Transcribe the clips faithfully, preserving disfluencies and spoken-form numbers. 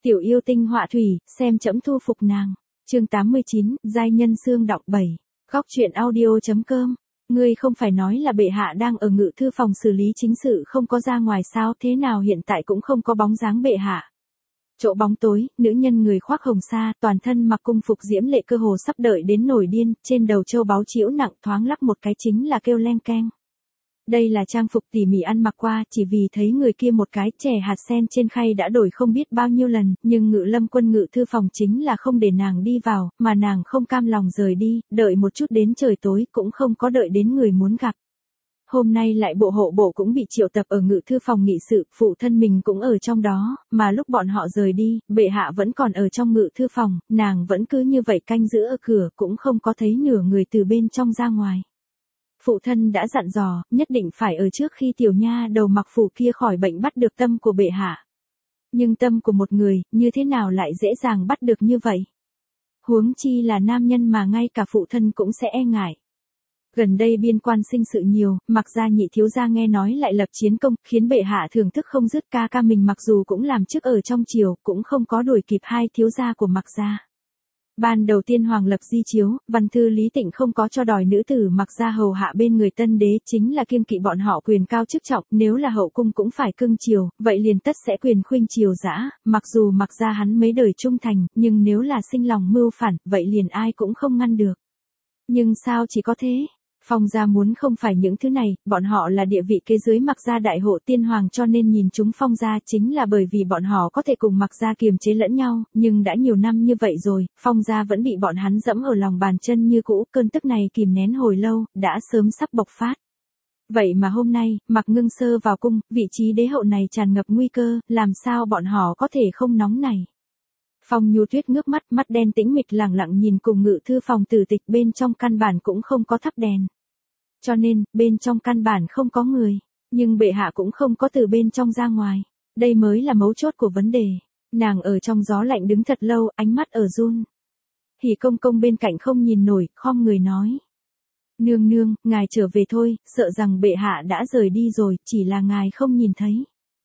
Tiểu yêu tinh họa thủy, xem chấm thu phục nàng. Chương tám mươi chín, giai nhân xương đọng bảy. Góc truyện audio.com. Ngươi không phải nói là bệ hạ đang ở ngự thư phòng xử lý chính sự không có ra ngoài sao, thế nào hiện tại cũng không có bóng dáng bệ hạ. Chỗ bóng tối, nữ nhân người khoác hồng sa, toàn thân mặc cung phục diễm lệ cơ hồ sắp đợi đến nổi điên, trên đầu châu báu chiễu nặng thoáng lắc một cái chính là kêu leng keng. Đây là trang phục tỉ mỉ ăn mặc qua, chỉ vì thấy người kia một cái chè hạt sen trên khay đã đổi không biết bao nhiêu lần, nhưng Ngự Lâm Quân ngự thư phòng chính là không để nàng đi vào, mà nàng không cam lòng rời đi, đợi một chút đến trời tối cũng không có đợi đến người muốn gặp. Hôm nay lại bộ hộ bộ cũng bị triệu tập ở ngự thư phòng nghị sự, phụ thân mình cũng ở trong đó, mà lúc bọn họ rời đi, bệ hạ vẫn còn ở trong ngự thư phòng, nàng vẫn cứ như vậy canh giữ ở cửa, cũng không có thấy nửa người từ bên trong ra ngoài. Phụ thân đã dặn dò, nhất định phải ở trước khi tiểu nha đầu mặc phủ kia khỏi bệnh bắt được tâm của bệ hạ. Nhưng tâm của một người, như thế nào lại dễ dàng bắt được như vậy? Huống chi là nam nhân mà ngay cả phụ thân cũng sẽ e ngại. Gần đây biên quan sinh sự nhiều, Mặc gia nhị thiếu gia nghe nói lại lập chiến công, khiến bệ hạ thưởng thức không dứt. Ca ca mình mặc dù cũng làm chức ở trong triều, cũng không có đuổi kịp hai thiếu gia của Mặc gia. Ban đầu tiên hoàng lập di chiếu, văn thư Lý Tịnh không có cho đòi nữ tử Mặc gia hầu hạ bên người tân đế, chính là kiêng kỵ bọn họ quyền cao chức trọng, nếu là hậu cung cũng phải cưng chiều, vậy liền tất sẽ quyền khuynh chiều dã, mặc dù Mặc gia hắn mấy đời trung thành, nhưng nếu là sinh lòng mưu phản, vậy liền ai cũng không ngăn được. Nhưng sao chỉ có thế? Phong gia muốn không phải những thứ này, bọn họ là địa vị kế dưới Mặc gia đại hộ tiên hoàng, cho nên nhìn chúng Phong gia chính là bởi vì bọn họ có thể cùng Mặc gia kiềm chế lẫn nhau, nhưng đã nhiều năm như vậy rồi, Phong gia vẫn bị bọn hắn dẫm ở lòng bàn chân như cũ, cơn tức này kìm nén hồi lâu, đã sớm sắp bộc phát. Vậy mà hôm nay, Mặc Ngưng Sơ vào cung, vị trí đế hậu này tràn ngập nguy cơ, làm sao bọn họ có thể không nóng này? Phong Nhu Tuyết ngước mắt, mắt đen tĩnh mịch lẳng lặng nhìn cùng ngự thư phòng tử tịch, bên trong căn bản cũng không có thắp đèn. Cho nên, bên trong căn bản không có người, nhưng bệ hạ cũng không có từ bên trong ra ngoài. Đây mới là mấu chốt của vấn đề. Nàng ở trong gió lạnh đứng thật lâu, ánh mắt ở run. Hỉ Công Công bên cạnh không nhìn nổi, khom người nói. Nương nương, ngài trở về thôi, sợ rằng bệ hạ đã rời đi rồi, chỉ là ngài không nhìn thấy.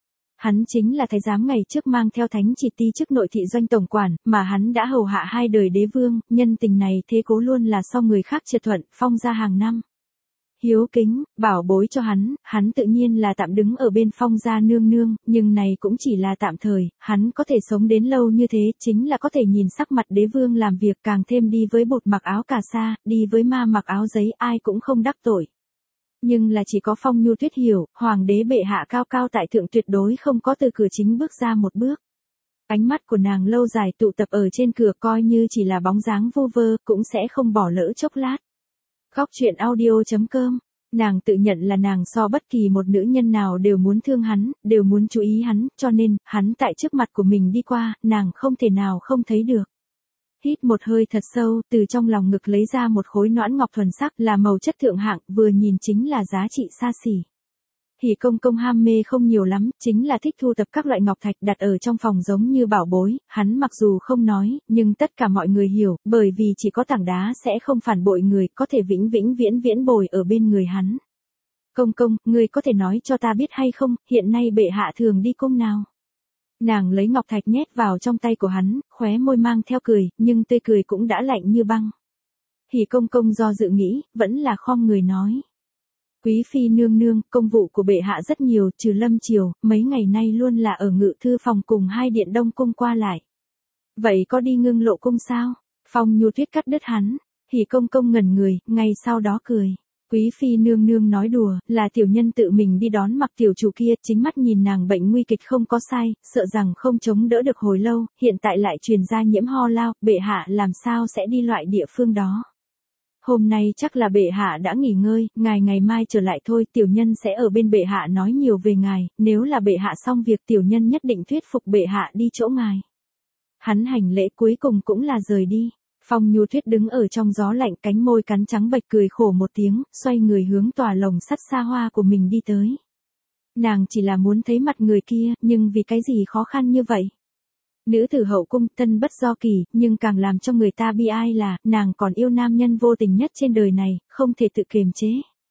Hắn chính là thái giám ngày trước mang theo thánh chỉ ti chức nội thị doanh tổng quản, mà hắn đã hầu hạ hai đời đế vương, nhân tình này thế cố luôn là so người khác triệt thuận, Phong gia hàng năm. Hiếu kính, bảo bối cho hắn, hắn tự nhiên là tạm đứng ở bên Phong gia nương nương, nhưng này cũng chỉ là tạm thời, hắn có thể sống đến lâu như thế, chính là có thể nhìn sắc mặt đế vương làm việc, càng thêm đi với bột mặc áo cà sa, đi với ma mặc áo giấy, ai cũng không đắc tội. Nhưng là chỉ có Phong Nhu Tuyết hiểu, hoàng đế bệ hạ cao cao tại thượng tuyệt đối không có từ cửa chính bước ra một bước. Ánh mắt của nàng lâu dài tụ tập ở trên cửa, coi như chỉ là bóng dáng vô vơ, cũng sẽ không bỏ lỡ chốc lát. Góc truyện audio.com. Nàng tự nhận là nàng so bất kỳ một nữ nhân nào đều muốn thương hắn, đều muốn chú ý hắn, cho nên, hắn tại trước mặt của mình đi qua, nàng không thể nào không thấy được. Hít một hơi thật sâu, từ trong lòng ngực lấy ra một khối noãn ngọc thuần sắc, là màu chất thượng hạng, vừa nhìn chính là giá trị xa xỉ. Hỉ Công Công ham mê không nhiều lắm, chính là thích thu tập các loại ngọc thạch đặt ở trong phòng giống như bảo bối, hắn mặc dù không nói, nhưng tất cả mọi người hiểu, bởi vì chỉ có tảng đá sẽ không phản bội người, có thể vĩnh vĩnh viễn viễn bồi ở bên người hắn. Công công, người có thể nói cho ta biết hay không, hiện nay bệ hạ thường đi cung nào? Nàng lấy ngọc thạch nhét vào trong tay của hắn, khóe môi mang theo cười, nhưng tươi cười cũng đã lạnh như băng. Hỉ Công Công do dự nghĩ, vẫn là khom người nói. Quý phi nương nương, công vụ của bệ hạ rất nhiều, trừ lâm triều, mấy ngày nay luôn là ở ngự thư phòng cùng hai điện đông cung qua lại. Vậy có đi Ngưng Lộ cung sao? Phong Nhu Tuyết cắt đứt hắn. Hỉ Công Công ngẩn người, ngay sau đó cười. Quý phi nương nương nói đùa, là tiểu nhân tự mình đi đón Mặc tiểu chủ kia, chính mắt nhìn nàng bệnh nguy kịch không có sai, sợ rằng không chống đỡ được hồi lâu, hiện tại lại truyền ra nhiễm ho lao, bệ hạ làm sao sẽ đi loại địa phương đó. Hôm nay chắc là bệ hạ đã nghỉ ngơi, ngài ngày mai trở lại thôi, tiểu nhân sẽ ở bên bệ hạ nói nhiều về ngài, nếu là bệ hạ xong việc tiểu nhân nhất định thuyết phục bệ hạ đi chỗ ngài. Hắn hành lễ cuối cùng cũng là rời đi. Phong Nhu Tuyết đứng ở trong gió lạnh, cánh môi cắn trắng bệch, cười khổ một tiếng, xoay người hướng tòa lồng sắt xa hoa của mình đi tới. Nàng chỉ là muốn thấy mặt người kia, nhưng vì cái gì khó khăn như vậy? Nữ tử hậu cung, thân bất do kỳ, nhưng càng làm cho người ta bi ai là, nàng còn yêu nam nhân vô tình nhất trên đời này, không thể tự kiềm chế.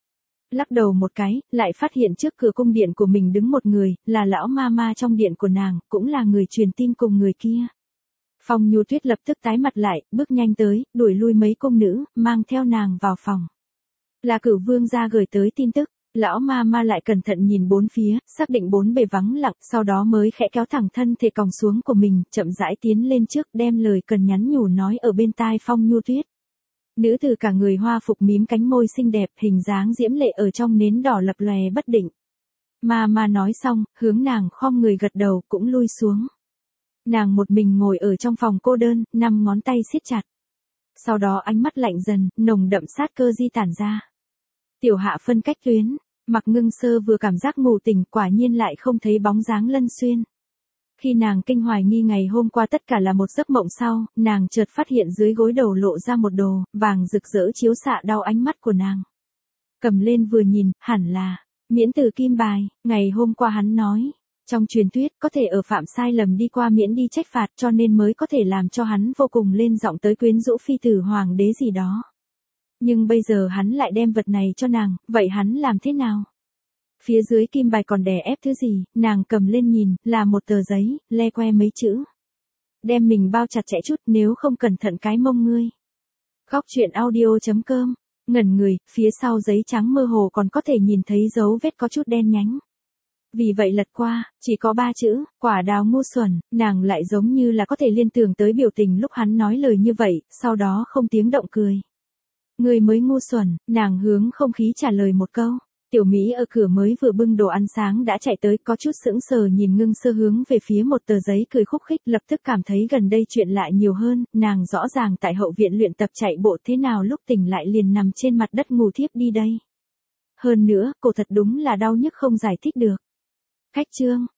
Lắc đầu một cái, lại phát hiện trước cửa cung điện của mình đứng một người, là lão ma ma trong điện của nàng, cũng là người truyền tin cùng người kia. Phong Nhu Tuyết lập tức tái mặt lại, bước nhanh tới, đuổi lui mấy cung nữ, mang theo nàng vào phòng. Là Cửu Vương gia gửi tới tin tức. Lão ma ma lại cẩn thận nhìn bốn phía, xác định bốn bề vắng lặng, sau đó mới khẽ kéo thẳng thân thể còng xuống của mình, chậm rãi tiến lên trước, đem lời cần nhắn nhủ nói ở bên tai Phong Nhu Tuyết. Nữ tử cả người hoa phục mím cánh môi xinh đẹp, hình dáng diễm lệ ở trong nến đỏ lập lòe bất định. Ma ma nói xong, hướng nàng khom người gật đầu, cũng lui xuống. Nàng một mình ngồi ở trong phòng cô đơn, năm ngón tay siết chặt. Sau đó ánh mắt lạnh dần, nồng đậm sát cơ di tản ra. Tiểu Hạ phân cách tuyến, Mặc Ngưng Sơ vừa cảm giác ngủ tỉnh, quả nhiên lại không thấy bóng dáng Lân Xuyên. Khi nàng kinh hoài nghi ngày hôm qua tất cả là một giấc mộng sau, nàng chợt phát hiện dưới gối đầu lộ ra một đồ vàng rực rỡ chiếu xạ đau ánh mắt của nàng. Cầm lên vừa nhìn, hẳn là miễn tử kim bài. Ngày hôm qua hắn nói, trong truyền thuyết có thể ở phạm sai lầm đi qua miễn đi trách phạt, cho nên mới có thể làm cho hắn vô cùng lên giọng tới quyến rũ phi tử hoàng đế gì đó. Nhưng bây giờ hắn lại đem vật này cho nàng, vậy hắn làm thế nào? Phía dưới kim bài còn đè ép thứ gì, nàng cầm lên nhìn, là một tờ giấy, le que mấy chữ. Đem mình bao chặt chẽ chút, nếu không cẩn thận cái mông ngươi. Góc truyện audio chấm com, ngẩn người, phía sau giấy trắng mơ hồ còn có thể nhìn thấy dấu vết có chút đen nhánh. Vì vậy lật qua, chỉ có ba chữ, quả đào ngu xuẩn, nàng lại giống như là có thể liên tưởng tới biểu tình lúc hắn nói lời như vậy, sau đó không tiếng động cười. Người mới ngu xuẩn, nàng hướng không khí trả lời một câu. Tiểu Mỹ ở cửa mới vừa bưng đồ ăn sáng đã chạy tới, có chút sững sờ nhìn Ngưng Sơ hướng về phía một tờ giấy cười khúc khích, lập tức cảm thấy gần đây chuyện lại nhiều hơn, nàng rõ ràng tại hậu viện luyện tập chạy bộ thế nào lúc tỉnh lại liền nằm trên mặt đất ngủ thiếp đi đây. Hơn nữa, cổ thật đúng là đau nhức không giải thích được. Khách trương,